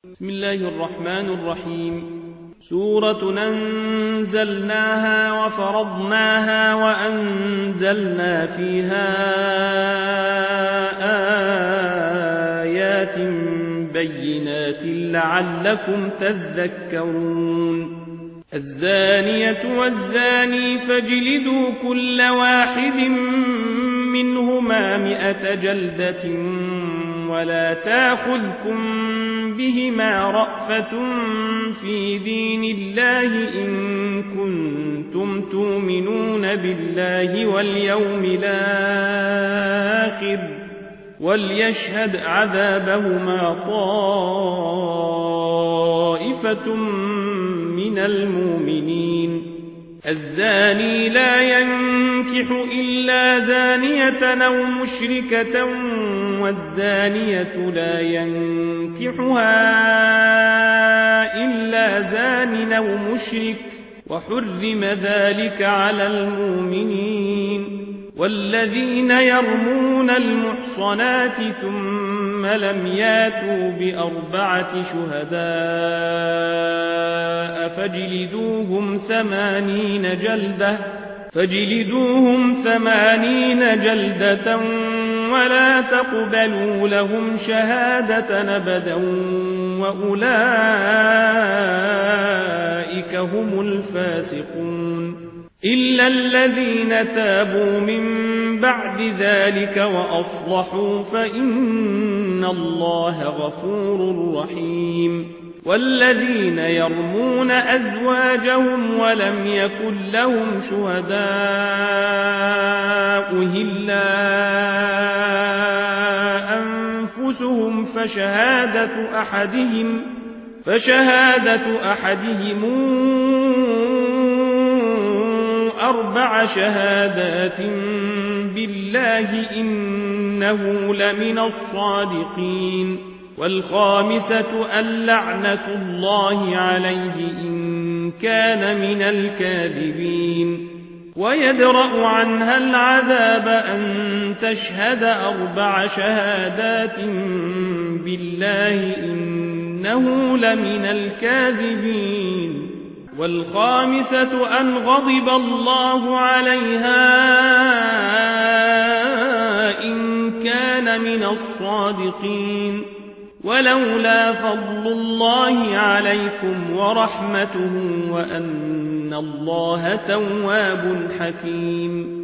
بسم الله الرحمن الرحيم. سورة أنزلناها وفرضناها وأنزلنا فيها آيات بينات لعلكم تذكرون. الزانية والزاني فاجلدوا كل واحد منهما 100 جلدة ولا تأخذكم بهما رأفة في دين الله إن كنتم تؤمنون بالله واليوم الآخر وليشهد عذابهما طائفة من المؤمنين. الزاني لا ينكح إلا زانية أو مشركة والزانية لا ينكحها إلا زان أو مشرك وحرم ذلك على المؤمنين. والذين يرمون المحصنات ثم لم ياتوا ب4 شهداء فاجلدوهم 80 جلدة ولا تقبلوا لهم شهادة أبدا وأولئك هم الفاسقون. إلا الذين تابوا من بعد ذلك وأصلحوا فإن الله غفور رحيم. والذين يرمون أزواجهم ولم يكن لهم شهداء إلا أنفسهم فشهادة أحدهم 4 شهادات بالله إنه لمن الصادقين. والخامسة اللعنة الله عليه إن كان من الكاذبين. ويدرأ عنها العذاب أن تشهد 4 شهادات بالله إنه لمن الكاذبين. والخامسة أن غضب الله عليها إن كان من الصادقين. ولولا فضل الله عليكم ورحمته وأن الله تواب حكيم.